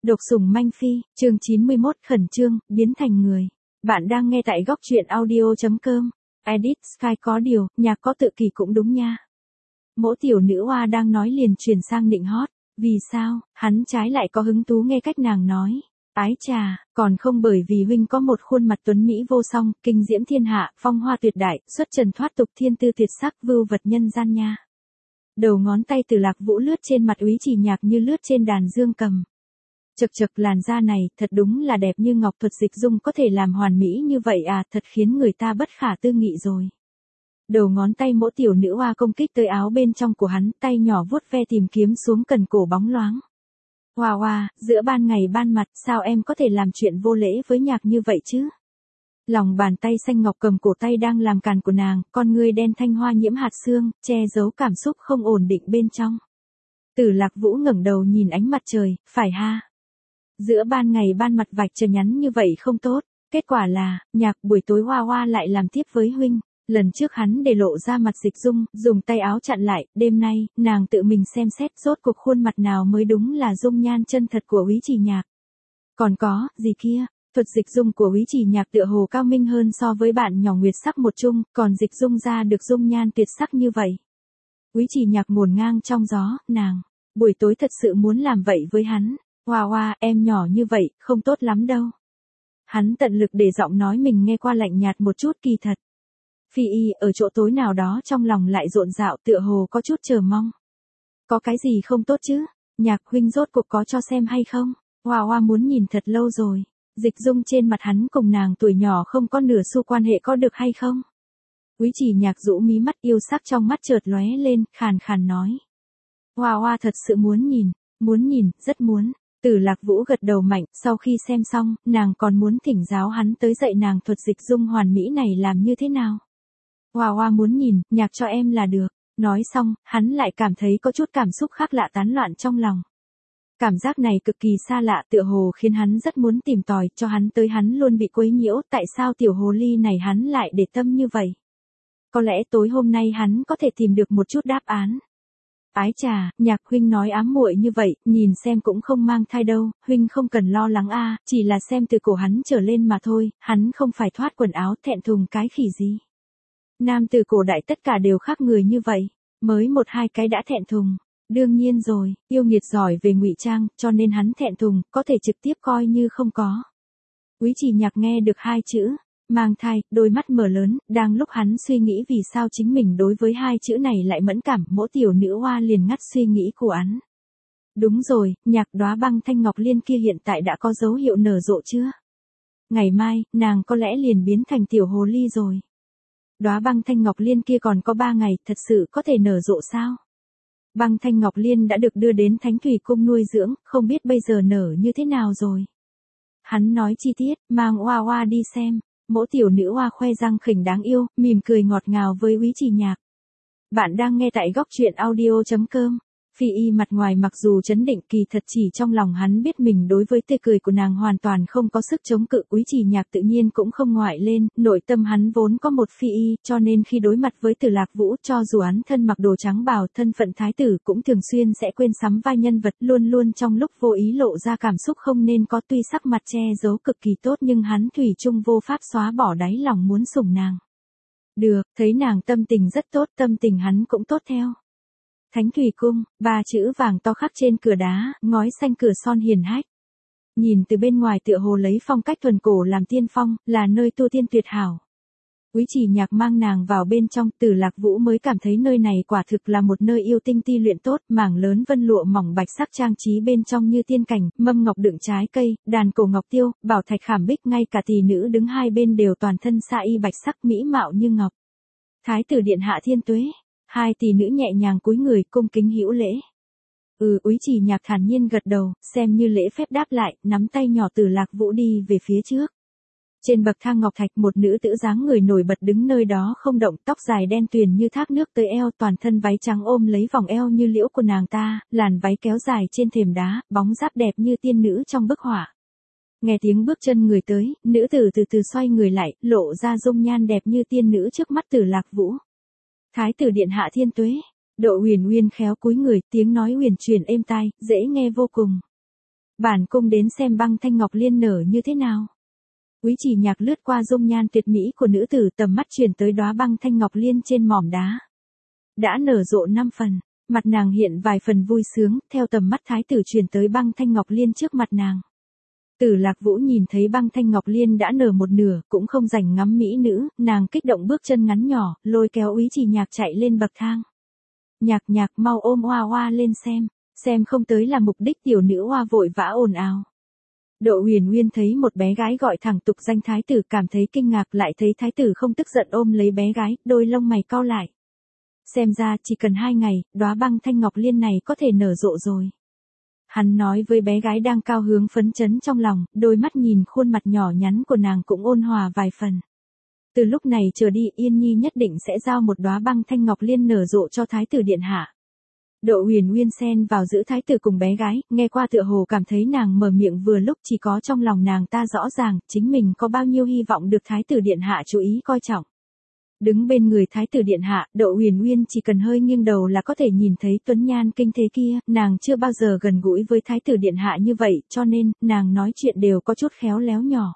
Độc sủng manh phi, chương 91 khẩn trương, biến thành người. Bạn đang nghe tại góc truyện audio.com. Edit Sky có điều, nhạc có tự kỳ cũng đúng nha. Mỗ tiểu nữ oa đang nói liền truyền sang nịnh hót. Vì sao, hắn trái lại có hứng thú nghe cách nàng nói. Ái chà, còn không bởi vì huynh có một khuôn mặt tuấn mỹ vô song, kinh diễm thiên hạ, phong hoa tuyệt đại, xuất trần thoát tục thiên tư tuyệt sắc, vưu vật nhân gian nha. Đầu ngón tay Từ Lạc Vũ lướt trên mặt Úy Chỉ Nhạc như lướt trên đàn dương cầm. Chực chực, làn da này, thật đúng là đẹp như ngọc, thuật dịch dung có thể làm hoàn mỹ như vậy à, thật khiến người ta bất khả tư nghị rồi. Đầu ngón tay mỗ tiểu nữ oa công kích tới áo bên trong của hắn, tay nhỏ vuốt ve tìm kiếm xuống cần cổ bóng loáng. Hoa hoa, giữa ban ngày ban mặt, sao em có thể làm chuyện vô lễ với Nhạc như vậy chứ? Lòng bàn tay xanh ngọc cầm cổ tay đang làm càn của nàng, con ngươi đen thanh hoa nhiễm hạt sương, che giấu cảm xúc không ổn định bên trong. Từ Lạc Vũ ngẩng đầu nhìn ánh mặt trời, phải ha? Giữa ban ngày ban mặt vạch trời nhắn như vậy không tốt, kết quả là, Nhạc buổi tối hoa hoa lại làm tiếp với huynh. Lần trước hắn để lộ ra mặt dịch dung, dùng tay áo chặn lại, đêm nay, nàng tự mình xem xét rốt cuộc khuôn mặt nào mới đúng là dung nhan chân thật của Úy Chỉ Nhạc. Còn có, gì kia, thuật dịch dung của Úy Chỉ Nhạc tựa hồ cao minh hơn so với bạn nhỏ Nguyệt Sắc một chung, còn dịch dung ra được dung nhan tuyệt sắc như vậy. Úy Chỉ Nhạc ngổn ngang trong gió, nàng, buổi tối thật sự muốn làm vậy với hắn. Hoa hoa, em nhỏ như vậy, không tốt lắm đâu. Hắn tận lực để giọng nói mình nghe qua lạnh nhạt một chút, kỳ thật. Phi y ở chỗ tối nào đó trong lòng lại rộn rạo, tựa hồ có chút chờ mong. Có cái gì không tốt chứ? Nhạc huynh rốt cuộc có cho xem hay không? Hoa hoa muốn nhìn thật lâu rồi. Dịch dung trên mặt hắn cùng nàng tuổi nhỏ không có nửa xu quan hệ có được hay không? Úy Chỉ Nhạc rũ mí mắt, yêu sắc trong mắt chợt lóe lên, khàn khàn nói. Hoa hoa thật sự muốn nhìn, rất muốn. Từ Lạc Vũ gật đầu mạnh, sau khi xem xong, nàng còn muốn thỉnh giáo hắn tới dạy nàng thuật dịch dung hoàn mỹ này làm như thế nào. Hoa hoa muốn nhìn, Nhạc cho em là được. Nói xong, hắn lại cảm thấy có chút cảm xúc khác lạ tán loạn trong lòng. Cảm giác này cực kỳ xa lạ, tựa hồ khiến hắn rất muốn tìm tòi, cho hắn tới hắn luôn bị quấy nhiễu, tại sao tiểu hồ ly này hắn lại để tâm như vậy. Có lẽ tối hôm nay hắn có thể tìm được một chút đáp án. Ái chà, Nhạc huynh nói ám muội như vậy, nhìn xem cũng không mang thai đâu, huynh không cần lo lắng a, chỉ là xem từ cổ hắn trở lên mà thôi, hắn không phải thoát quần áo thẹn thùng cái khỉ gì. Nam từ cổ đại tất cả đều khác người như vậy, mới một hai cái đã thẹn thùng. Đương nhiên rồi, yêu nghiệt giỏi về ngụy trang, cho nên hắn thẹn thùng, có thể trực tiếp coi như không có. Úy Chỉ Nhạc nghe được hai chữ, mang thai, đôi mắt mở lớn, đang lúc hắn suy nghĩ vì sao chính mình đối với hai chữ này lại mẫn cảm, mỗ tiểu nữ hoa liền ngắt suy nghĩ của hắn. Đúng rồi, Nhạc đóa băng thanh ngọc liên kia hiện tại đã có dấu hiệu nở rộ chưa? Ngày mai, nàng có lẽ liền biến thành tiểu hồ ly rồi. Đóa băng thanh ngọc liên kia còn có 3 ngày, thật sự có thể nở rộ sao? Băng thanh ngọc liên đã được đưa đến Thánh Thủy Cung nuôi dưỡng, không biết bây giờ nở như thế nào rồi. Hắn nói chi tiết, mang oa oa đi xem. Mỗ tiểu nữ oa khoe răng khỉnh đáng yêu, mỉm cười ngọt ngào với Úy Chỉ Nhạc. Bạn đang nghe tại góc truyện audio.com. Phi y mặt ngoài mặc dù chấn định, kỳ thật chỉ trong lòng hắn biết mình đối với tươi cười của nàng hoàn toàn không có sức chống cự. Úy Chỉ Nhạc tự nhiên cũng không ngoại lên, nội tâm hắn vốn có một phi y, cho nên khi đối mặt với Từ Lạc Vũ, cho dù hắn thân mặc đồ trắng bào, thân phận thái tử cũng thường xuyên sẽ quên sắm vai nhân vật, luôn luôn trong lúc vô ý lộ ra cảm xúc không nên có, tuy sắc mặt che giấu cực kỳ tốt nhưng hắn thủy chung vô pháp xóa bỏ đáy lòng muốn sủng nàng. Được, thấy nàng tâm tình rất tốt, tâm tình hắn cũng tốt theo. Thánh Thủy Cung, 3 chữ vàng to khắc trên cửa đá, ngói xanh cửa son hiền hách. Nhìn từ bên ngoài tựa hồ lấy phong cách thuần cổ làm tiên phong, là nơi tu tiên tuyệt hảo. Úy Chỉ Nhạc mang nàng vào bên trong, Từ Lạc Vũ mới cảm thấy nơi này quả thực là một nơi yêu tinh ti luyện tốt, mảng lớn vân lụa mỏng bạch sắc trang trí bên trong như tiên cảnh, mâm ngọc đựng trái cây, đàn cổ ngọc tiêu, bảo thạch khảm bích, ngay cả tỷ nữ đứng hai bên đều toàn thân sa y bạch sắc mỹ mạo như ngọc. Thái tử điện hạ thiên tuế. Hai tỷ nữ nhẹ nhàng cúi người, cung kính hữu lễ. Úy Chỉ Nhạc thản nhiên gật đầu, xem như lễ phép đáp lại, nắm tay nhỏ Từ Lạc Vũ đi về phía trước. Trên bậc thang ngọc thạch, một nữ tử dáng người nổi bật đứng nơi đó không động, tóc dài đen tuyền như thác nước tới eo, toàn thân váy trắng ôm lấy vòng eo như liễu của nàng ta, làn váy kéo dài trên thềm đá, bóng giáp đẹp như tiên nữ trong bức họa. Nghe tiếng bước chân người tới, nữ tử từ từ xoay người lại, lộ ra dung nhan đẹp như tiên nữ trước mắt Từ Lạc Vũ. Thái tử điện hạ thiên tuế. Độ Huyền Uyên khéo cúi người, tiếng nói huyền truyền êm tai, dễ nghe vô cùng. Bản cung đến xem băng thanh ngọc liên nở như thế nào. Úy Chỉ Nhạc lướt qua dung nhan tuyệt mỹ của nữ tử, tầm mắt chuyển tới đóa băng thanh ngọc liên trên mỏm đá. Đã nở rộ 5 phần, mặt nàng hiện vài phần vui sướng, theo tầm mắt thái tử chuyển tới băng thanh ngọc liên trước mặt nàng. Tử Lạc Vũ nhìn thấy băng thanh ngọc liên đã nở một nửa, cũng không rảnh ngắm mỹ nữ, nàng kích động bước chân ngắn nhỏ, lôi kéo Úy Chỉ Nhạc chạy lên bậc thang. Nhạc Nhạc mau ôm Hoa Hoa lên xem không tới là mục đích. Tiểu nữ Hoa vội vã ồn ào. Độ Huyền Uyên thấy một bé gái gọi thẳng tục danh thái tử, cảm thấy kinh ngạc, lại thấy thái tử không tức giận ôm lấy bé gái, đôi lông mày cau lại. Xem ra chỉ cần 2 ngày, đóa băng thanh ngọc liên này có thể nở rộ rồi. Hắn nói với bé gái đang cao hứng phấn chấn trong lòng, đôi mắt nhìn khuôn mặt nhỏ nhắn của nàng cũng ôn hòa vài phần. Từ lúc này trở đi Yên Nhi nhất định sẽ giao một đóa băng thanh ngọc liên nở rộ cho thái tử điện hạ. Độ Huyền Uyên xen vào giữ thái tử cùng bé gái, nghe qua tựa hồ cảm thấy nàng mở miệng vừa lúc chỉ có trong lòng nàng ta rõ ràng, chính mình có bao nhiêu hy vọng được thái tử điện hạ chú ý coi trọng. Đứng bên người thái tử điện hạ, Độ Huyền Uyên chỉ cần hơi nghiêng đầu là có thể nhìn thấy tuấn nhan kinh thế kia, nàng chưa bao giờ gần gũi với thái tử điện hạ như vậy, cho nên, nàng nói chuyện đều có chút khéo léo nhỏ.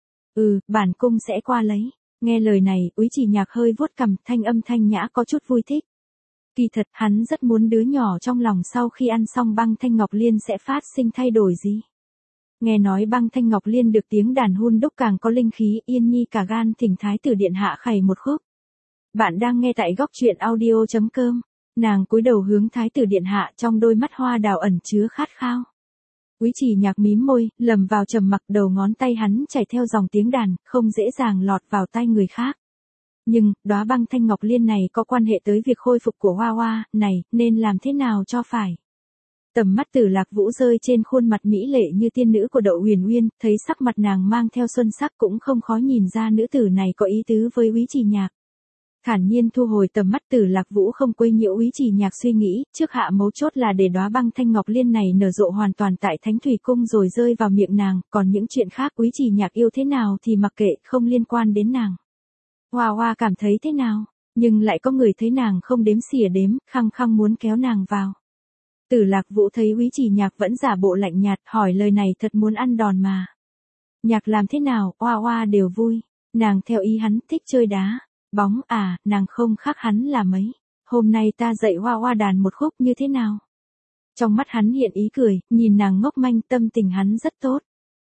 Bản cung sẽ qua lấy. Nghe lời này, Úy Chỉ Nhạc hơi vuốt cằm, thanh âm thanh nhã có chút vui thích. Kỳ thật, hắn rất muốn đứa nhỏ trong lòng sau khi ăn xong băng thanh ngọc liên sẽ phát sinh thay đổi gì. Nghe nói băng thanh ngọc liên được tiếng đàn hun đúc càng có linh khí, Yên Nhi cả gan thỉnh thái tử điện hạ khẩy một khúc. Bạn đang nghe tại góc truyện audio.com. Nàng cúi đầu hướng thái tử điện hạ, trong đôi mắt hoa đào ẩn chứa khát khao. Úy Chỉ Nhạc mím môi, lầm vào trầm mặc, đầu ngón tay hắn chảy theo dòng tiếng đàn, không dễ dàng lọt vào tay người khác. Nhưng, đóa băng thanh ngọc liên này có quan hệ tới việc khôi phục của Hoa Hoa, này, nên làm thế nào cho phải. Tầm mắt Tử Lạc Vũ rơi trên khuôn mặt mỹ lệ như tiên nữ của Độ Huyền Uyên, thấy sắc mặt nàng mang theo xuân sắc cũng không khó nhìn ra nữ tử này có ý tứ với Úy Chỉ Nhạc. Thản nhiên thu hồi tầm mắt, Tử Lạc Vũ không quấy nhiễu Úy Chỉ Nhạc suy nghĩ, trước hạ mấu chốt là để đóa băng thanh ngọc liên này nở rộ hoàn toàn tại Thánh Thủy Cung rồi rơi vào miệng nàng, còn những chuyện khác Úy Chỉ Nhạc yêu thế nào thì mặc kệ, không liên quan đến nàng. Hoa Hoa cảm thấy thế nào, nhưng lại có người thấy nàng không đếm xỉa đếm, khăng khăng muốn kéo nàng vào. Tử Lạc Vũ thấy Úy Chỉ Nhạc vẫn giả bộ lạnh nhạt, hỏi lời này thật muốn ăn đòn mà. Nhạc làm thế nào, Hoa Hoa đều vui, nàng theo ý hắn thích chơi đá. Bóng nàng không khác hắn là mấy. Hôm nay ta dạy Hoa Hoa đàn một khúc như thế nào? Trong mắt hắn hiện ý cười, nhìn nàng ngốc manh, tâm tình hắn rất tốt.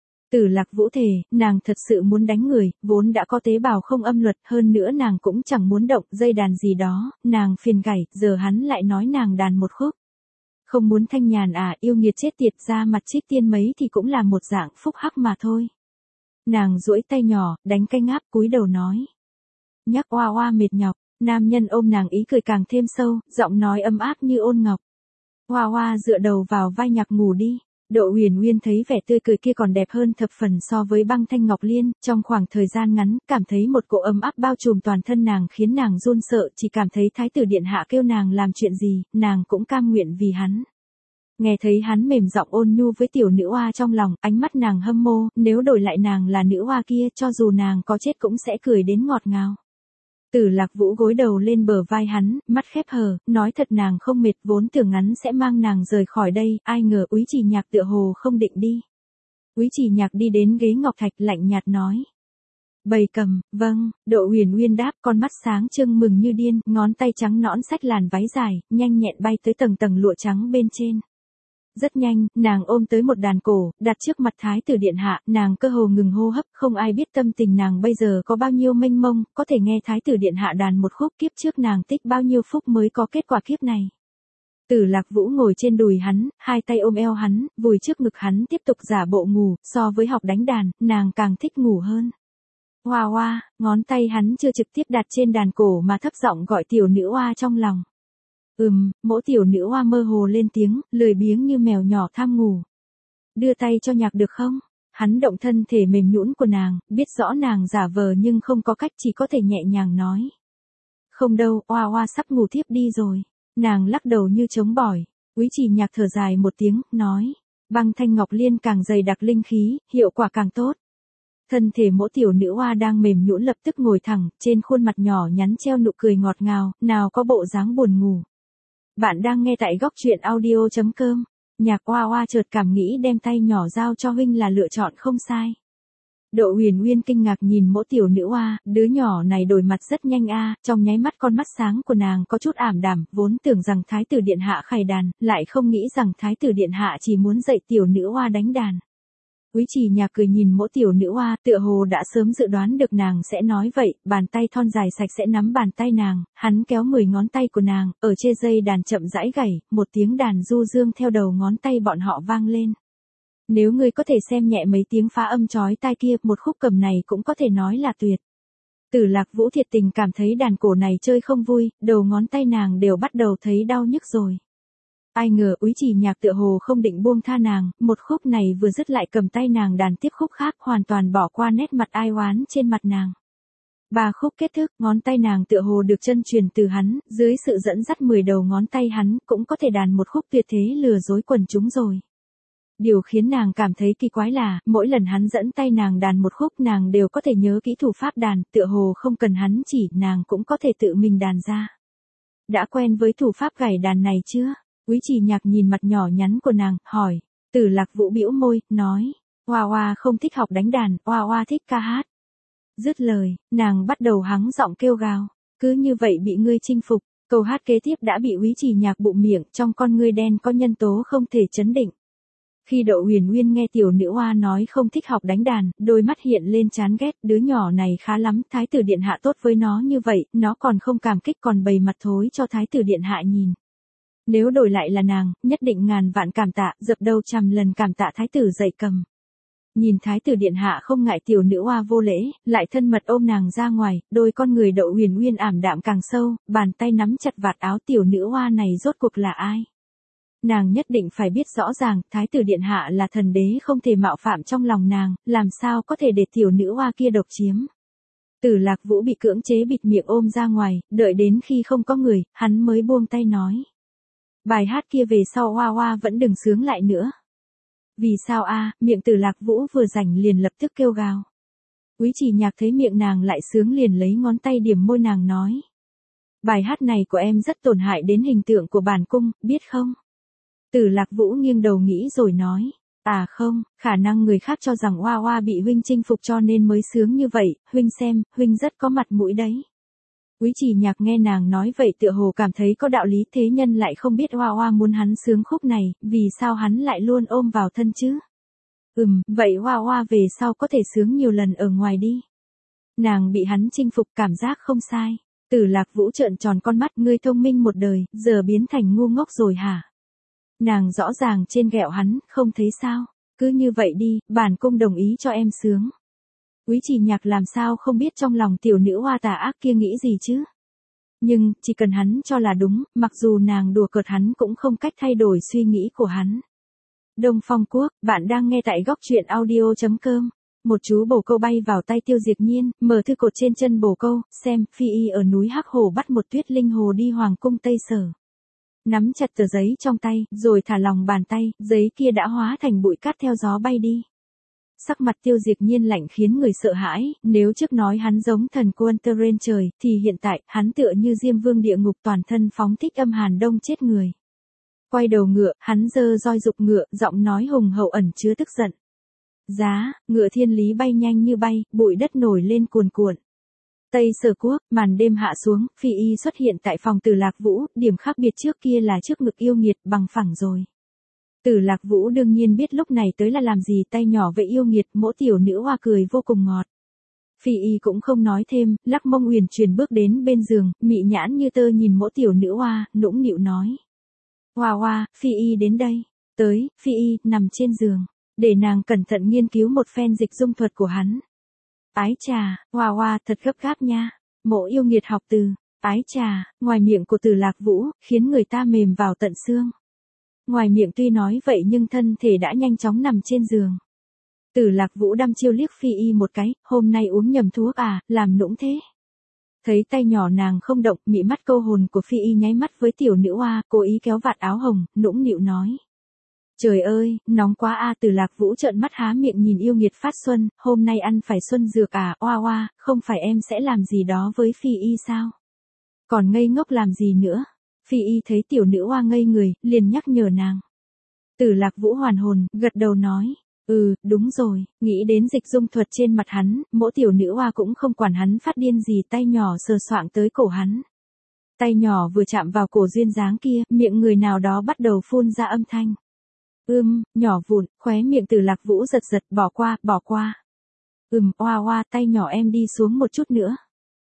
Tử Lạc Vũ thề, nàng thật sự muốn đánh người, vốn đã có tế bào không âm luật, hơn nữa nàng cũng chẳng muốn động dây đàn gì đó, nàng phiền gảy, giờ hắn lại nói nàng đàn một khúc. Không muốn thanh nhàn yêu nghiệt chết tiệt, ra mặt Trích Tiên mấy thì cũng là một dạng phúc hắc mà thôi. Nàng duỗi tay nhỏ, đánh cái ngáp, cúi đầu nói. Nhắc Hoa Hoa mệt nhọc, nam nhân ôm nàng ý cười càng thêm sâu, giọng nói ấm áp như ôn ngọc. Hoa Hoa dựa đầu vào vai Nhạc ngủ đi. Độ Huyền Uyên thấy vẻ tươi cười kia còn đẹp hơn thập phần so với băng thanh ngọc liên, trong khoảng thời gian ngắn, cảm thấy một cỗ ấm áp bao trùm toàn thân nàng khiến nàng run sợ, chỉ cảm thấy thái tử điện hạ kêu nàng làm chuyện gì, nàng cũng cam nguyện vì hắn. Nghe thấy hắn mềm giọng ôn nhu với tiểu nữ oa trong lòng, ánh mắt nàng hâm mộ, nếu đổi lại nàng là nữ oa kia, cho dù nàng có chết cũng sẽ cười đến ngọt ngào. Tử Lạc Vũ gối đầu lên bờ vai hắn, mắt khép hờ, nói thật nàng không mệt, vốn tưởng ngắn sẽ mang nàng rời khỏi đây, ai ngờ Úy Chỉ Nhạc tựa hồ không định đi. Úy Chỉ Nhạc đi đến ghế ngọc thạch lạnh nhạt nói. Bầy cầm, vâng, Độ Huyền Uyên đáp, con mắt sáng trưng mừng như điên, ngón tay trắng nõn xách làn váy dài, nhanh nhẹn bay tới tầng tầng lụa trắng bên trên. Rất nhanh, nàng ôm tới một đàn cổ, đặt trước mặt thái tử điện hạ, nàng cơ hồ ngừng hô hấp, không ai biết tâm tình nàng bây giờ có bao nhiêu mênh mông, có thể nghe thái tử điện hạ đàn một khúc, kiếp trước nàng tích bao nhiêu phúc mới có kết quả kiếp này. Tử Lạc Vũ ngồi trên đùi hắn, hai tay ôm eo hắn, vùi trước ngực hắn tiếp tục giả bộ ngủ, so với học đánh đàn, nàng càng thích ngủ hơn. Hoa Hoa, ngón tay hắn chưa trực tiếp đặt trên đàn cổ mà thấp giọng gọi tiểu nữ oa trong lòng. Mỗi tiểu nữ oa mơ hồ lên tiếng, lười biếng như mèo nhỏ tham ngủ. Đưa tay cho Nhạc được không? Hắn động thân thể mềm nhũn của nàng, biết rõ nàng giả vờ nhưng không có cách, chỉ có thể nhẹ nhàng nói. Không đâu, oa oa sắp ngủ thiếp đi rồi. Nàng lắc đầu như trống bỏi. Úy Chỉ Nhạc thở dài một tiếng, nói. Băng thanh ngọc liên càng dày đặc linh khí, hiệu quả càng tốt. Thân thể mỗi tiểu nữ oa đang mềm nhũn lập tức ngồi thẳng, trên khuôn mặt nhỏ nhắn treo nụ cười ngọt ngào, nào có bộ dáng buồn ngủ. Bạn đang nghe tại góc truyện audio.com. Nhạc Oa Oa chợt cảm nghĩ đem tay nhỏ giao cho huynh là lựa chọn không sai. Độ Huyền Uyên kinh ngạc nhìn Mỗ tiểu nữ oa, đứa nhỏ này đổi mặt rất nhanh a, trong nháy mắt con mắt sáng của nàng có chút ảm đạm, vốn tưởng rằng thái tử điện hạ khải đàn, lại không nghĩ rằng thái tử điện hạ chỉ muốn dạy tiểu nữ oa đánh đàn. Úy Trì Nhạc cười nhìn Mỗ tiểu nữ oa, tựa hồ đã sớm dự đoán được nàng sẽ nói vậy, bàn tay thon dài sạch sẽ nắm bàn tay nàng, hắn kéo 10 ngón tay của nàng, ở trên dây đàn chậm rãi gảy, một tiếng đàn du dương theo đầu ngón tay bọn họ vang lên. Nếu ngươi có thể xem nhẹ mấy tiếng phá âm chói tai kia, một khúc cầm này cũng có thể nói là tuyệt. Tử Lạc Vũ thiệt tình cảm thấy đàn cổ này chơi không vui, đầu ngón tay nàng đều bắt đầu thấy đau nhức rồi. Ai ngờ Úy Trì Nhạc tựa hồ không định buông tha nàng, một khúc này vừa dứt lại cầm tay nàng đàn tiếp khúc khác, hoàn toàn bỏ qua nét mặt ai oán trên mặt nàng. 3 khúc kết thúc, ngón tay nàng tựa hồ được chân truyền từ hắn, dưới sự dẫn dắt 10 đầu ngón tay hắn cũng có thể đàn một khúc tuyệt thế lừa dối quần chúng rồi. Điều khiến nàng cảm thấy kỳ quái là, mỗi lần hắn dẫn tay nàng đàn một khúc nàng đều có thể nhớ kỹ thủ pháp đàn, tựa hồ không cần hắn chỉ, nàng cũng có thể tự mình đàn ra. Đã quen với thủ pháp gảy đàn này chưa? Úy Trì Nhạc nhìn mặt nhỏ nhắn của nàng, hỏi. Tử Lạc Vũ bĩu môi, nói. Oa Oa không thích học đánh đàn, Oa Oa thích ca hát. Dứt lời, nàng bắt đầu hắng giọng kêu gào. Cứ như vậy bị ngươi chinh phục, câu hát kế tiếp đã bị Úy Trì Nhạc bụm miệng, trong con ngươi đen có nhân tố không thể chấn định. Khi Độ Huyền Uyên nghe tiểu nữ oa nói không thích học đánh đàn, đôi mắt hiện lên chán ghét, đứa nhỏ này khá lắm, thái tử điện hạ tốt với nó như vậy, nó còn không cảm kích còn bày mặt thối cho thái tử điện hạ nhìn. Nếu đổi lại là nàng, nhất định ngàn vạn cảm tạ, dập đầu 100 lần cảm tạ thái tử dạy cầm. Nhìn thái tử điện hạ không ngại tiểu nữ oa vô lễ, lại thân mật ôm nàng ra ngoài, đôi con người Độ Huyền Uyên ảm đạm càng sâu, bàn tay nắm chặt vạt áo tiểu nữ oa này rốt cuộc là ai? Nàng nhất định phải biết rõ ràng, thái tử điện hạ là thần đế không thể mạo phạm trong lòng nàng, làm sao có thể để tiểu nữ oa kia độc chiếm. Tử Lạc Vũ bị cưỡng chế bịt miệng ôm ra ngoài, đợi đến khi không có người, hắn mới buông tay nói. Bài hát kia về sau Oa Oa vẫn đừng sướng lại nữa. Vì sao a? Miệng Tử Lạc Vũ vừa rảnh liền lập tức kêu gào. Úy Trì Nhạc thấy miệng nàng lại sướng liền lấy ngón tay điểm môi nàng nói. Bài hát này của em rất tổn hại đến hình tượng của bản cung, biết không? Tử Lạc Vũ nghiêng đầu nghĩ rồi nói. À không, khả năng người khác cho rằng Oa Oa bị huynh chinh phục cho nên mới sướng như vậy, huynh xem, huynh rất có mặt mũi đấy. Úy Trì Nhạc nghe nàng nói vậy tựa hồ cảm thấy có đạo lý, thế nhân lại không biết Oa Oa muốn hắn sướng khúc này, vì sao hắn lại luôn ôm vào thân chứ? Vậy Oa Oa về sau có thể sướng nhiều lần ở ngoài đi. Nàng bị hắn chinh phục cảm giác không sai. Tử Lạc Vũ trợn tròn con mắt, ngươi thông minh một đời, giờ biến thành ngu ngốc rồi hả? Nàng rõ ràng trên ghẹo hắn, không thấy sao? Cứ như vậy đi, bản cung đồng ý cho em sướng. Úy Trì Nhạc làm sao không biết trong lòng tiểu nữ oa tà ác kia nghĩ gì chứ? Nhưng, chỉ cần hắn cho là đúng, mặc dù nàng đùa cợt hắn cũng không cách thay đổi suy nghĩ của hắn. Đông Phong Quốc, bạn đang nghe tại góc truyện audio.com. Một chú bồ câu bay vào tay Tiêu Diệp Nhiên, mở thư cột trên chân bồ câu, xem, Phi Y ở núi Hắc Hồ bắt một Tuyết Linh Hồ đi hoàng cung Tây Sở. Nắm chặt tờ giấy trong tay, rồi thả lòng bàn tay, giấy kia đã hóa thành bụi cát theo gió bay đi. Sắc mặt Tiêu Diệp Nhiên lạnh khiến người sợ hãi, nếu trước nói hắn giống thần quân tơ rên trời, thì hiện tại, hắn tựa như Diêm Vương địa ngục toàn thân phóng thích âm hàn đông chết người. Quay đầu ngựa, hắn giơ roi dục ngựa, giọng nói hùng hậu ẩn chứa tức giận. Giá, ngựa thiên lý bay nhanh như bay, bụi đất nổi lên cuồn cuộn. Tây Sở Quốc, màn đêm hạ xuống, Phi Y xuất hiện tại phòng Tử Lạc Vũ, điểm khác biệt trước kia là trước ngực yêu nghiệt bằng phẳng rồi. Tử Lạc Vũ đương nhiên biết lúc này tới là làm gì, tay nhỏ vậy yêu nghiệt, Mỗ tiểu nữ oa cười vô cùng ngọt. Phi Y cũng không nói thêm, lắc mông uyển chuyển bước đến bên giường, mị nhãn như tơ nhìn Mỗ tiểu nữ oa, nũng nịu nói. Oa Oa, Phi Y đến đây. Tới, Phi Y, nằm trên giường. Để nàng cẩn thận nghiên cứu một phen dịch dung thuật của hắn. Ái trà, Oa Oa thật gấp gáp nha. Mỗ yêu nghiệt học từ, ái trà, ngoài miệng của Tử Lạc Vũ, khiến người ta mềm vào tận xương. Ngoài miệng tuy nói vậy nhưng thân thể đã nhanh chóng nằm trên giường. Tử Lạc Vũ đăm chiêu liếc Phi Y một cái, hôm nay uống nhầm thuốc à, làm nũng thế. Thấy tay nhỏ nàng không động, mị mắt câu hồn của Phi Y nháy mắt với tiểu nữ oa, cố ý kéo vạt áo hồng, nũng nịu nói. Trời ơi, nóng quá a. Tử Lạc Vũ trợn mắt há miệng nhìn yêu nghiệt phát xuân, hôm nay ăn phải xuân dược à, Oa Oa, không phải em sẽ làm gì đó với Phi Y sao? Còn ngây ngốc làm gì nữa? Phi Y thấy tiểu nữ oa ngây người, liền nhắc nhở nàng. Tử Lạc Vũ hoàn hồn, gật đầu nói. Đúng rồi, nghĩ đến dịch dung thuật trên mặt hắn, mỗi tiểu nữ hoa cũng không quản hắn phát điên gì, tay nhỏ sờ soạng tới cổ hắn. Tay nhỏ vừa chạm vào cổ duyên dáng kia, miệng người nào đó bắt đầu phun ra âm thanh. Nhỏ vụn, khóe miệng Tử Lạc Vũ giật giật, bỏ qua. Oa oa, tay nhỏ em đi xuống một chút nữa.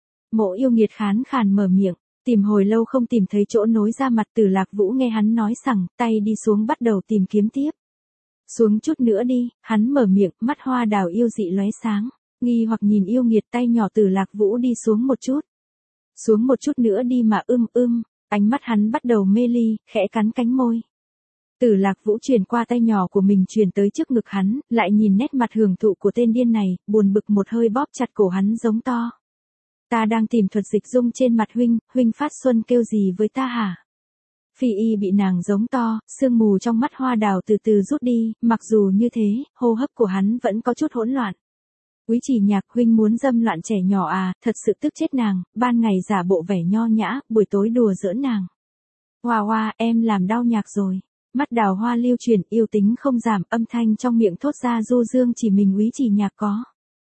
Mộ yêu nghiệt khàn khàn mở miệng, tìm hồi lâu không tìm thấy chỗ nối ra mặt. Tử Lạc Vũ nghe hắn nói sẵn, tay đi xuống bắt đầu tìm kiếm tiếp. Xuống chút nữa đi, hắn mở miệng, mắt hoa đào yêu dị lóe sáng, nghi hoặc nhìn yêu nghiệt. Tay nhỏ Tử Lạc Vũ đi xuống một chút. Xuống một chút nữa đi mà ánh mắt hắn bắt đầu mê ly, khẽ cắn cánh môi. Tử Lạc Vũ truyền qua tay nhỏ của mình truyền tới trước ngực hắn, lại nhìn nét mặt hưởng thụ của tên điên này, buồn bực một hơi bóp chặt cổ hắn giống to. Ta đang tìm thuật dịch dung trên mặt huynh phát xuân kêu gì với ta hả? Phi Y bị nàng giống to, sương mù trong mắt hoa đào từ từ rút đi, mặc dù như thế, hô hấp của hắn vẫn có chút hỗn loạn. Quý Chỉ Nhạc, huynh muốn dâm loạn trẻ nhỏ à, thật sự tức chết nàng, ban ngày giả bộ vẻ nho nhã, buổi tối đùa giỡn nàng. Hoa, em làm đau nhạc rồi. Mắt đào hoa lưu chuyển, yêu tính không giảm, âm thanh trong miệng thốt ra du dương chỉ mình Quý Chỉ Nhạc có.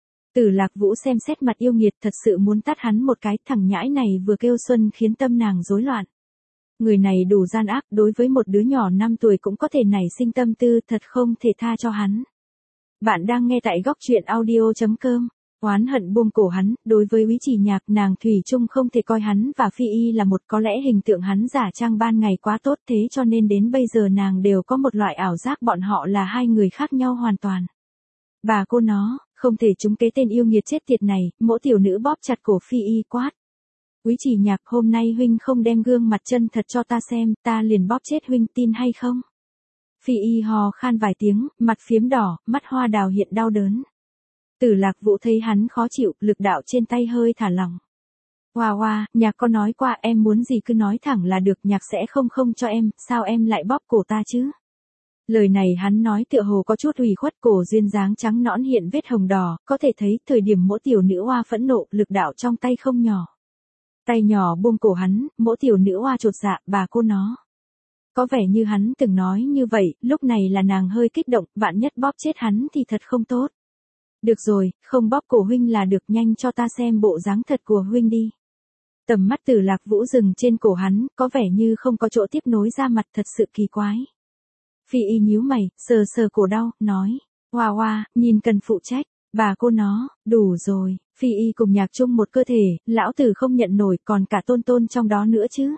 Tử Lạc Vũ xem xét mặt yêu nghiệt, thật sự muốn tát hắn một cái. Thằng nhãi này vừa kêu xuân khiến tâm nàng rối loạn. Người này đủ gian ác, đối với một đứa nhỏ 5 tuổi cũng có thể nảy sinh tâm tư, thật không thể tha cho hắn. Bạn đang nghe tại góc truyện audio.com. Oán hận buông cổ hắn, đối với Quý Chỉ Nhạc, nàng thủy chung không thể coi hắn và Phi Y là một, có lẽ hình tượng hắn giả trang ban ngày quá tốt, thế cho nên đến bây giờ nàng đều có một loại ảo giác bọn họ là hai người khác nhau hoàn toàn. Bà cô nó, không thể trúng kế tên yêu nghiệt chết tiệt này. Mỗ tiểu nữ bóp chặt cổ Phi Y quát. Quý Chỉ Nhạc, hôm nay huynh không đem gương mặt chân thật cho ta xem, ta liền bóp chết huynh, tin hay không? Phi Y hò khan vài tiếng, mặt phiếm đỏ, mắt hoa đào hiện đau đớn. Tử Lạc Vũ thấy hắn khó chịu, lực đạo trên tay hơi thả lỏng. Hoa, nhạc có nói qua em muốn gì cứ nói thẳng là được, nhạc sẽ không cho em, sao em lại bóp cổ ta chứ? Lời này hắn nói tựa hồ có chút ủy khuất, cổ duyên dáng trắng nõn hiện vết hồng đỏ, có thể thấy thời điểm mỗi tiểu nữ hoa phẫn nộ, lực đạo trong tay không nhỏ. Tay nhỏ buông cổ hắn, mỗi tiểu nữ hoa chột dạ, bà cô nó. Có vẻ như hắn từng nói như vậy, lúc này là nàng hơi kích động, vạn nhất bóp chết hắn thì thật không tốt. Được rồi, không bóp cổ huynh là được, nhanh cho ta xem bộ dáng thật của huynh đi. Tầm mắt Tử Lạc Vũ dừng trên cổ hắn, có vẻ như không có chỗ tiếp nối ra mặt, thật sự kỳ quái. Phi Y nhíu mày, sờ cổ đau, nói. Hoa, nhìn cần phụ trách, bà cô nó, đủ rồi. Phi Y cùng Nhạc chung một cơ thể, lão tử không nhận nổi, còn cả tôn trong đó nữa chứ.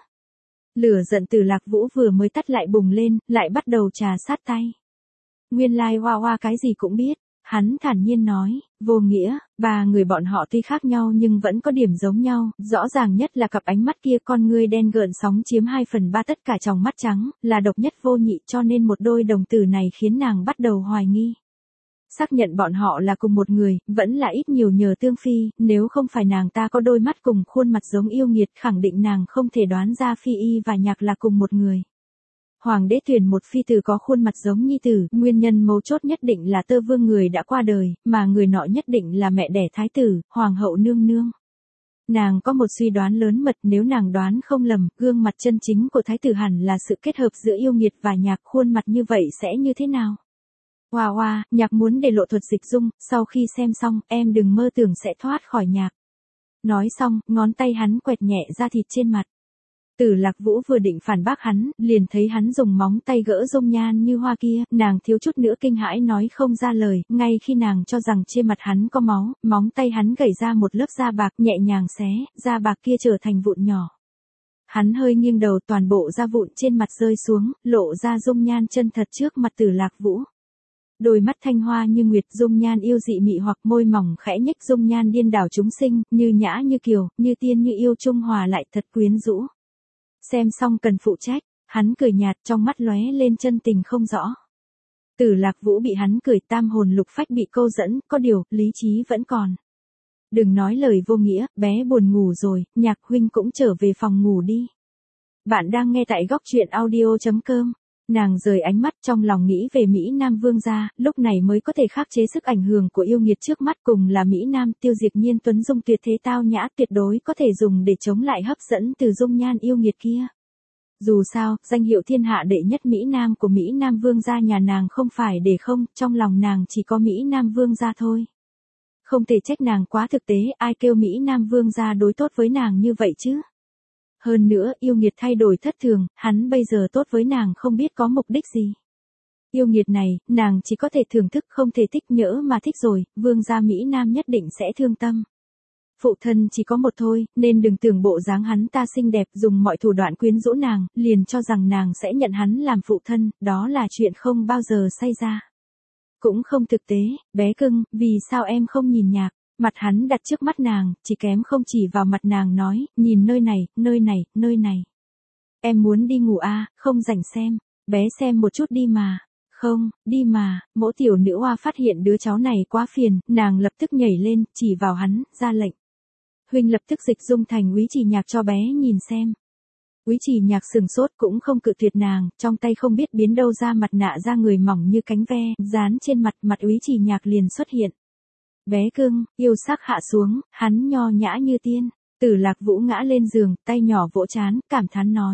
Lửa giận Tử Lạc Vũ vừa mới tắt lại bùng lên, lại bắt đầu trà sát tay. Nguyên lai Hoa cái gì cũng biết. Hắn thản nhiên nói, vô nghĩa, ba người bọn họ tuy khác nhau nhưng vẫn có điểm giống nhau, rõ ràng nhất là cặp ánh mắt kia, con ngươi đen gợn sóng chiếm 2/3 tất cả tròng mắt trắng, là độc nhất vô nhị, cho nên một đôi đồng tử này khiến nàng bắt đầu hoài nghi. Xác nhận bọn họ là cùng một người, vẫn là ít nhiều nhờ Tương Phi, nếu không phải nàng ta có đôi mắt cùng khuôn mặt giống yêu nghiệt, khẳng định nàng không thể đoán ra Phi Y và Nhạc là cùng một người. Hoàng đế tuyển một phi tử có khuôn mặt giống nhi tử, nguyên nhân mấu chốt nhất định là Tơ Vương người đã qua đời, mà người nọ nhất định là mẹ đẻ thái tử, hoàng hậu nương nương. Nàng có một suy đoán lớn mật, nếu nàng đoán không lầm, gương mặt chân chính của thái tử hẳn là sự kết hợp giữa yêu nghiệt và Nhạc, khuôn mặt như vậy sẽ như thế nào? Hoa, Nhạc muốn để lộ thuật dịch dung, sau khi xem xong, em đừng mơ tưởng sẽ thoát khỏi Nhạc. Nói xong, ngón tay hắn quẹt nhẹ da thịt trên mặt. Tử Lạc Vũ vừa định phản bác hắn, liền thấy hắn dùng móng tay gỡ dung nhan như hoa kia, nàng thiếu chút nữa kinh hãi nói không ra lời, ngay khi nàng cho rằng trên mặt hắn có máu, móng tay hắn gẩy ra một lớp da bạc, nhẹ nhàng xé, da bạc kia trở thành vụn nhỏ. Hắn hơi nghiêng đầu, toàn bộ da vụn trên mặt rơi xuống, lộ ra dung nhan chân thật trước mặt Tử Lạc Vũ. Đôi mắt thanh hoa như nguyệt, dung nhan yêu dị mị hoặc, môi mỏng khẽ nhếch, dung nhan điên đảo chúng sinh, như nhã như kiều, như tiên như yêu, trung hòa lại thật quyến rũ. Xem xong cần phụ trách, hắn cười nhạt, trong mắt lóe lên chân tình không rõ. Tử Lạc Vũ bị hắn cười tam hồn lục phách bị câu dẫn, có điều, lý trí vẫn còn. Đừng nói lời vô nghĩa, bé buồn ngủ rồi, Nhạc huynh cũng trở về phòng ngủ đi. Bạn đang nghe tại góc truyện audio.com. Nàng rời ánh mắt, trong lòng nghĩ về Mỹ Nam vương gia, lúc này mới có thể khắc chế sức ảnh hưởng của yêu nghiệt trước mắt, cùng là Mỹ Nam, Tiêu Diệp Nhiên tuấn dung tuyệt thế tao nhã, tuyệt đối có thể dùng để chống lại hấp dẫn từ dung nhan yêu nghiệt kia. Dù sao, danh hiệu thiên hạ đệ nhất Mỹ Nam của Mỹ Nam Vương gia nhà nàng không phải để không, trong lòng nàng chỉ có Mỹ Nam Vương gia thôi. Không thể trách nàng quá thực tế, ai kêu Mỹ Nam Vương gia đối tốt với nàng như vậy chứ. Hơn nữa, yêu nghiệt thay đổi thất thường, hắn bây giờ tốt với nàng không biết có mục đích gì. Yêu nghiệt này, nàng chỉ có thể thưởng thức không thể thích, nhỡ mà thích rồi, Vương gia Mỹ Nam nhất định sẽ thương tâm. Phụ thân chỉ có một thôi, nên đừng tưởng bộ dáng hắn ta xinh đẹp dùng mọi thủ đoạn quyến rũ nàng, liền cho rằng nàng sẽ nhận hắn làm phụ thân, đó là chuyện không bao giờ xảy ra. Cũng không thực tế, bé cưng, vì sao em không nhìn nhạc, mặt hắn đặt trước mắt nàng, chỉ kém không chỉ vào mặt nàng nói, nhìn nơi này, nơi này, nơi này. Em muốn đi ngủ à, không rảnh xem, bé xem một chút đi mà. Không, đi mà, mỗ tiểu nữ oa phát hiện đứa cháu này quá phiền, nàng lập tức nhảy lên, chỉ vào hắn, ra lệnh. Huynh lập tức dịch dung thành Úy Chỉ Nhạc cho bé nhìn xem. Úy Chỉ Nhạc sừng sốt cũng không cự tuyệt nàng, trong tay không biết biến đâu ra mặt nạ da người mỏng như cánh ve, dán trên mặt Úy Chỉ Nhạc liền xuất hiện. Bé cưng, yêu sắc hạ xuống, hắn nho nhã như tiên, Tử Lạc Vũ ngã lên giường, tay nhỏ vỗ trán, cảm thán nói.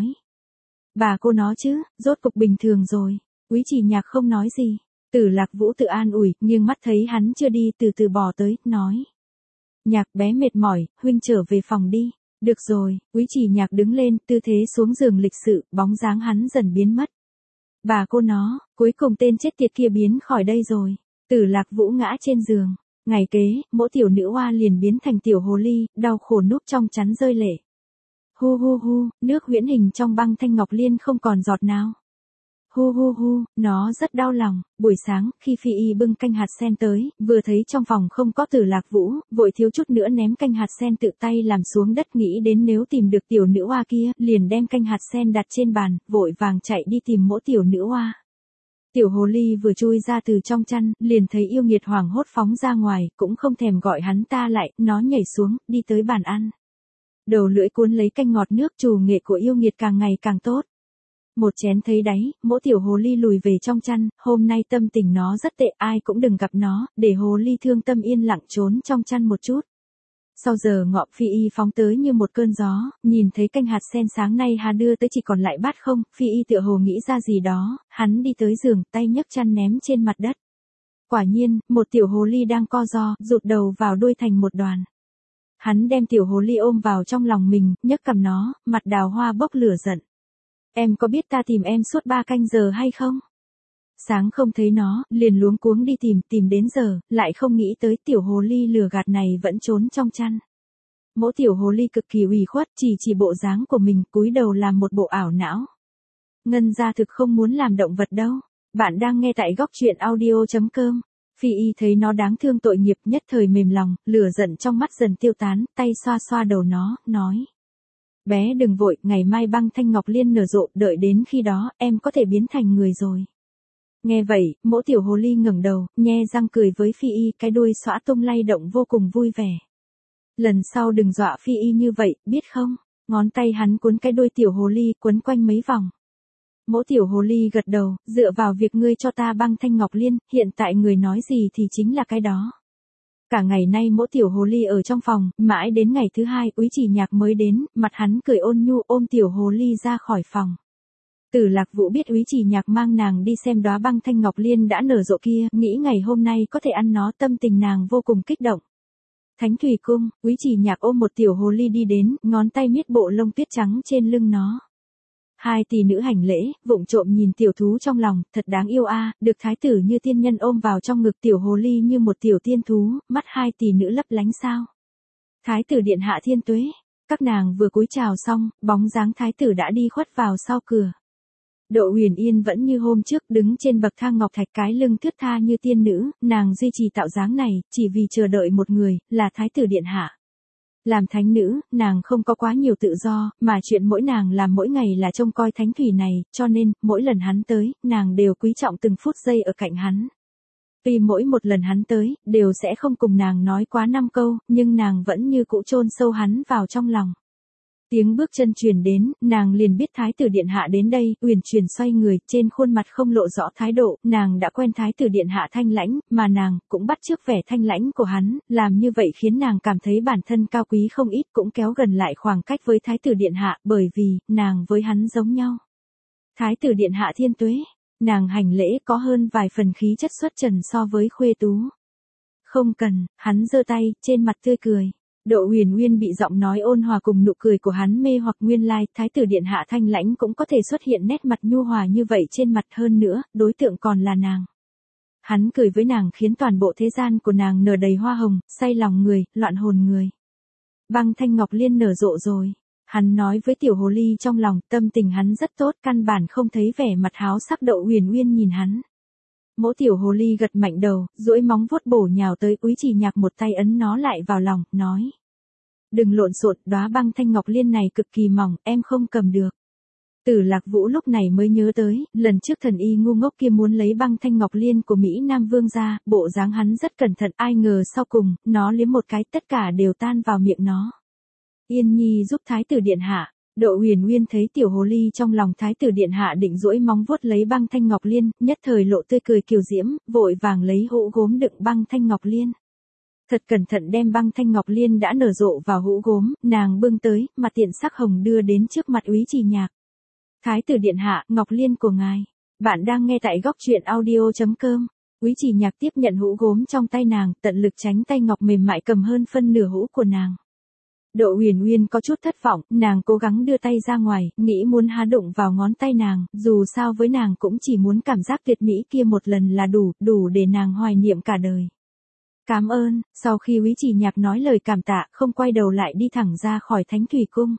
Bà cô nó chứ, rốt cục bình thường rồi. Úy Chỉ Nhạc không nói gì. Tử Lạc Vũ tự an ủi, nhưng mắt thấy hắn chưa đi từ từ bò tới, nói. Nhạc bé mệt mỏi, huynh trở về phòng đi. Được rồi, Úy Chỉ Nhạc đứng lên, tư thế xuống giường lịch sự, bóng dáng hắn dần biến mất. Bà cô nó, cuối cùng tên chết tiệt kia biến khỏi đây rồi. Tử Lạc Vũ ngã trên giường. Ngày kế, mỗi tiểu nữ oa liền biến thành tiểu hồ ly, đau khổ núp trong chắn rơi lệ. Hu hu hu, nước huyễn hình trong băng thanh ngọc liên không còn giọt nào. Hu hu hu, nó rất đau lòng. Buổi sáng, khi Phi Y bưng canh hạt sen tới, vừa thấy trong phòng không có Tử Lạc Vũ, vội thiếu chút nữa ném canh hạt sen tự tay làm xuống đất, nghĩ đến nếu tìm được tiểu nữ oa kia, liền đem canh hạt sen đặt trên bàn, vội vàng chạy đi tìm mỗi tiểu nữ oa. Tiểu hồ ly vừa chui ra từ trong chăn, liền thấy yêu nghiệt hoảng hốt phóng ra ngoài, cũng không thèm gọi hắn ta lại, nó nhảy xuống, đi tới bàn ăn. Đầu lưỡi cuốn lấy canh ngọt, nước trù nghệ của yêu nghiệt càng ngày càng tốt. Một chén thấy đáy, mỗi tiểu hồ ly lùi về trong chăn, hôm nay tâm tình nó rất tệ, ai cũng đừng gặp nó, để hồ ly thương tâm yên lặng trốn trong chăn một chút. Sau giờ ngọ, Phi Y phóng tới như một cơn gió, nhìn thấy canh hạt sen sáng nay Hà đưa tới chỉ còn lại bát không, Phi Y tựa hồ nghĩ ra gì đó, hắn đi tới giường, tay nhấc chăn ném trên mặt đất. Quả nhiên, một tiểu hồ ly đang co ro, rụt đầu vào đuôi thành một đoàn. Hắn đem tiểu hồ ly ôm vào trong lòng mình, nhấc cầm nó, mặt đào hoa bốc lửa giận. Em có biết ta tìm em suốt 3 canh giờ hay không? Sáng không thấy nó, liền luống cuống đi tìm đến giờ, lại không nghĩ tới tiểu hồ ly lừa gạt này vẫn trốn trong chăn. Mỗi tiểu hồ ly cực kỳ ủy khuất, chỉ bộ dáng của mình, cúi đầu làm một bộ ảo não. Ngân gia thực không muốn làm động vật đâu. Bạn đang nghe tại góc truyện audio.com. Phi Y thấy nó đáng thương tội nghiệp, nhất thời mềm lòng, lửa giận trong mắt dần tiêu tán, tay xoa xoa đầu nó, nói. Bé đừng vội, ngày mai băng thanh ngọc liên nở rộ, đợi đến khi đó, em có thể biến thành người rồi. Nghe vậy, mỗi tiểu hồ ly ngẩng đầu, nhe răng cười với Phi Y, cái đuôi xõa tung lay động vô cùng vui vẻ. Lần sau đừng dọa Phi Y như vậy, biết không? Ngón tay hắn cuốn cái đuôi tiểu hồ ly, quấn quanh mấy vòng. Mỗi tiểu hồ ly gật đầu, dựa vào việc ngươi cho ta băng thanh ngọc liên, hiện tại người nói gì thì chính là cái đó. Cả ngày nay mỗi tiểu hồ ly ở trong phòng, mãi đến ngày thứ 2, Úy Chỉ Nhạc mới đến, mặt hắn cười ôn nhu ôm tiểu hồ ly ra khỏi phòng. Tử Lạc Vũ biết Úy Chỉ Nhạc mang nàng đi xem đóa băng thanh ngọc liên đã nở rộ kia, nghĩ ngày hôm nay có thể ăn nó, tâm tình nàng vô cùng kích động. Thánh Thủy Cung, Úy Chỉ Nhạc ôm một tiểu hồ ly đi đến, ngón tay miết bộ lông tuyết trắng trên lưng nó. Hai tỷ nữ hành lễ, vụng trộm nhìn tiểu thú trong lòng, thật đáng yêu a, được thái tử như tiên nhân ôm vào trong ngực, tiểu hồ ly như một tiểu tiên thú, mắt hai tỷ nữ lấp lánh sao. Thái tử điện hạ thiên tuế, các nàng vừa cúi chào xong, bóng dáng thái tử đã đi khuất vào sau cửa. Độ Huyền Yên vẫn như hôm trước, đứng trên bậc thang ngọc thạch, cái lưng thướt tha như tiên nữ, nàng duy trì tạo dáng này, chỉ vì chờ đợi một người, là thái tử điện hạ. Làm thánh nữ, nàng không có quá nhiều tự do, mà chuyện mỗi nàng làm mỗi ngày là trông coi thánh thủy này, cho nên, mỗi lần hắn tới, nàng đều quý trọng từng phút giây ở cạnh hắn. Vì mỗi một lần hắn tới, đều sẽ không cùng nàng nói quá 5 câu, nhưng nàng vẫn như cũ chôn sâu hắn vào trong lòng. Tiếng bước chân truyền đến, nàng liền biết thái tử điện hạ đến đây, uyển chuyển xoay người, trên khuôn mặt không lộ rõ thái độ, nàng đã quen thái tử điện hạ thanh lãnh, mà nàng cũng bắt chước vẻ thanh lãnh của hắn, làm như vậy khiến nàng cảm thấy bản thân cao quý không ít, cũng kéo gần lại khoảng cách với thái tử điện hạ, bởi vì nàng với hắn giống nhau. Thái tử điện hạ thiên tuế, nàng hành lễ có hơn vài phần khí chất xuất trần so với khuê tú. Không cần, hắn giơ tay, trên mặt tươi cười. Độ Huyền Uyên bị giọng nói ôn hòa cùng nụ cười của hắn mê hoặc, nguyên lai thái tử điện hạ thanh lãnh cũng có thể xuất hiện nét mặt nhu hòa như vậy trên mặt, hơn nữa, đối tượng còn là nàng. Hắn cười với nàng khiến toàn bộ thế gian của nàng nở đầy hoa hồng, say lòng người, loạn hồn người. Băng thanh ngọc liên nở rộ rồi. Hắn nói với tiểu hồ ly trong lòng, tâm tình hắn rất tốt, căn bản không thấy vẻ mặt háo sắc. Độ Huyền Uyên nhìn hắn. Mỗ tiểu hồ ly gật mạnh đầu, duỗi móng vuốt bổ nhào tới, Úy Trì Nhạc một tay ấn nó lại vào lòng, nói. Đừng lộn xộn, đóa băng thanh ngọc liên này cực kỳ mỏng, em không cầm được. Tử Lạc Vũ lúc này mới nhớ tới, lần trước thần y ngu ngốc kia muốn lấy băng thanh ngọc liên của Mỹ Nam Vương ra, bộ dáng hắn rất cẩn thận, ai ngờ sau cùng, nó liếm một cái, tất cả đều tan vào miệng nó. Yên Nhi giúp thái tử điện hạ. Độ Huyền Uyên thấy tiểu hồ ly trong lòng thái tử điện hạ định duỗi móng vuốt lấy băng thanh ngọc liên, nhất thời lộ tươi cười kiều diễm, vội vàng lấy hũ gốm đựng băng thanh ngọc liên. Thật cẩn thận đem băng thanh ngọc liên đã nở rộ vào hũ gốm, nàng bưng tới, mặt tiện sắc hồng đưa đến trước mặt Úy Trì Nhạc. Thái tử điện hạ, ngọc liên của ngài. Bạn đang nghe tại góc truyện audio.com. Úy Trì Nhạc tiếp nhận hũ gốm trong tay nàng, tận lực tránh tay ngọc mềm mại cầm hơn phân nửa hũ của nàng. Độ Huyền Uyên có chút thất vọng, nàng cố gắng đưa tay ra ngoài, nghĩ muốn há đụng vào ngón tay nàng, dù sao với nàng cũng chỉ muốn cảm giác tuyệt mỹ kia một lần là đủ để nàng hoài niệm cả đời. Cảm ơn. Sau khi Úy Trì Nhạc nói lời cảm tạ, không quay đầu lại đi thẳng ra khỏi Thánh Thủy Cung.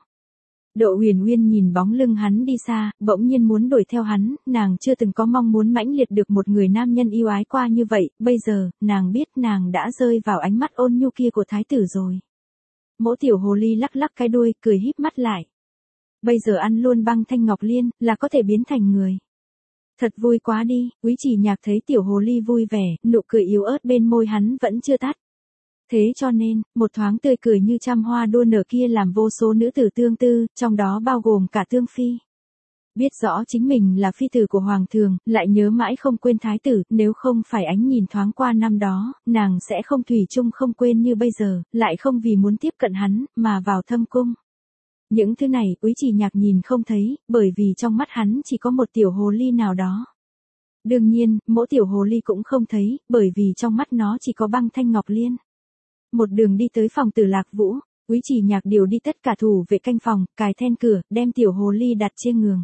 Độ Huyền Uyên nhìn bóng lưng hắn đi xa, bỗng nhiên muốn đuổi theo hắn, nàng chưa từng có mong muốn mãnh liệt được một người nam nhân yêu ái qua như vậy, bây giờ, nàng biết nàng đã rơi vào ánh mắt ôn nhu kia của thái tử rồi. Mỗ tiểu hồ ly lắc lắc cái đuôi, cười híp mắt lại. Bây giờ ăn luôn băng thanh ngọc liên, là có thể biến thành người. Thật vui quá đi. Úy Trì Nhạc thấy tiểu hồ ly vui vẻ, nụ cười yếu ớt bên môi hắn vẫn chưa tắt. Thế cho nên, một thoáng tươi cười như trăm hoa đua nở kia làm vô số nữ tử tương tư, trong đó bao gồm cả Tương Phi. Biết rõ chính mình là phi tử của hoàng thượng, lại nhớ mãi không quên thái tử, nếu không phải ánh nhìn thoáng qua năm đó, nàng sẽ không thủy chung không quên như bây giờ, lại không vì muốn tiếp cận hắn, mà vào thâm cung. Những thứ này, Úy Trì Nhạc nhìn không thấy, bởi vì trong mắt hắn chỉ có một tiểu hồ ly nào đó. Đương nhiên, mỗi tiểu hồ ly cũng không thấy, bởi vì trong mắt nó chỉ có băng thanh ngọc liên. Một đường đi tới phòng Tử Lạc Vũ, Úy Trì Nhạc điều đi tất cả thủ vệ canh phòng, cài then cửa, đem tiểu hồ ly đặt trên giường.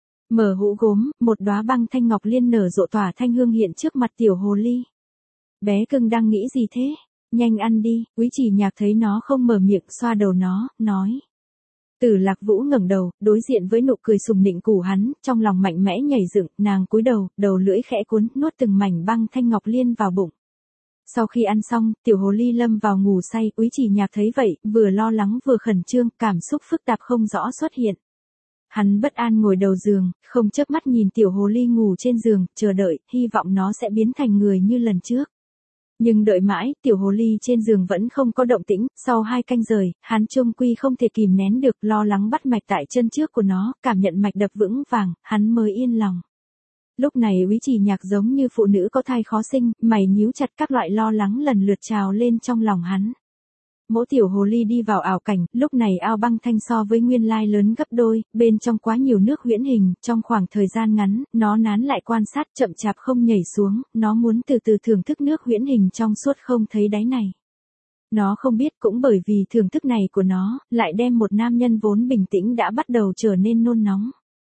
Mở hũ gốm, một đóa băng thanh ngọc liên nở rộ tỏa thanh hương hiện trước mặt tiểu hồ ly. Bé cưng đang nghĩ gì thế? Nhanh ăn đi. Úy Trì Nhạc thấy nó không mở miệng, xoa đầu nó, nói. Tử Lạc Vũ ngẩng đầu, đối diện với nụ cười sùng nịnh của hắn, trong lòng mạnh mẽ nhảy dựng, nàng cúi đầu, đầu lưỡi khẽ cuốn, nuốt từng mảnh băng thanh ngọc liên vào bụng. Sau khi ăn xong, tiểu hồ ly lâm vào ngủ say, Úy Trì Nhạc thấy vậy, vừa lo lắng vừa khẩn trương, cảm xúc phức tạp không rõ xuất hiện. Hắn bất an ngồi đầu giường, không chớp mắt nhìn tiểu hồ ly ngủ trên giường, chờ đợi, hy vọng nó sẽ biến thành người như lần trước. Nhưng đợi mãi, tiểu hồ ly trên giường vẫn không có động tĩnh, sau 2 canh giờ, hắn chung quy không thể kìm nén được, lo lắng bắt mạch tại chân trước của nó, cảm nhận mạch đập vững vàng, hắn mới yên lòng. Lúc này Úy Trì Nhạc giống như phụ nữ có thai khó sinh, mày nhíu chặt, các loại lo lắng lần lượt trào lên trong lòng hắn. Mỗi tiểu hồ ly đi vào ảo cảnh, lúc này ao băng thanh so với nguyên lai lớn gấp đôi, bên trong quá nhiều nước huyễn hình, trong khoảng thời gian ngắn, nó nán lại quan sát, chậm chạp không nhảy xuống, nó muốn từ từ thưởng thức nước huyễn hình trong suốt không thấy đáy này. Nó không biết, cũng bởi vì thưởng thức này của nó, lại đem một nam nhân vốn bình tĩnh đã bắt đầu trở nên nôn nóng.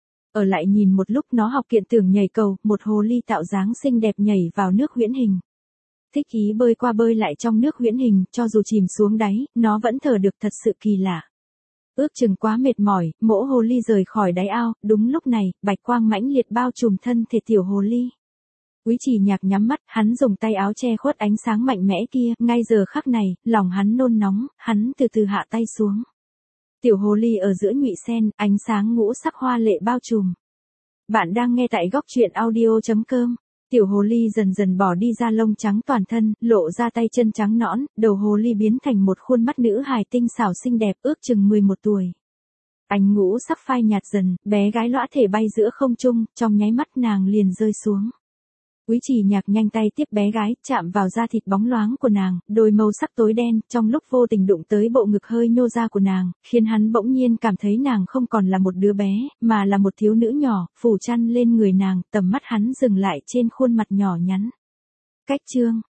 Ở lại nhìn một lúc, nó học kiện tưởng nhảy cầu, một hồ ly tạo dáng xinh đẹp nhảy vào nước huyễn hình. Thích ý bơi qua bơi lại trong nước huyễn hình, cho dù chìm xuống đáy, nó vẫn thở được, thật sự kỳ lạ. Ước chừng quá mệt mỏi, mỗ hồ ly rời khỏi đáy ao, đúng lúc này, bạch quang mãnh liệt bao trùm thân thể tiểu hồ ly. Úy Trì Nhạc nhắm mắt, hắn dùng tay áo che khuất ánh sáng mạnh mẽ kia, ngay giờ khắc này, lòng hắn nôn nóng, hắn từ từ hạ tay xuống. Tiểu hồ ly ở giữa nhụy sen, ánh sáng ngũ sắc hoa lệ bao trùm. Bạn đang nghe tại góc truyện audio.com. Tiểu hồ ly dần dần bỏ đi da lông trắng toàn thân, lộ ra tay chân trắng nõn, đầu hồ ly biến thành một khuôn mắt nữ hài tinh xảo xinh đẹp, ước chừng 11 tuổi. Ánh ngũ sắc phai nhạt dần, bé gái lõa thể bay giữa không trung, trong nháy mắt nàng liền rơi xuống. Quý Trì Nhạc nhanh tay tiếp bé gái, chạm vào da thịt bóng loáng của nàng, đôi màu sắc tối đen, trong lúc vô tình đụng tới bộ ngực hơi nhô ra của nàng, khiến hắn bỗng nhiên cảm thấy nàng không còn là một đứa bé, mà là một thiếu nữ nhỏ, phủ chăn lên người nàng, tầm mắt hắn dừng lại trên khuôn mặt nhỏ nhắn. Cách chương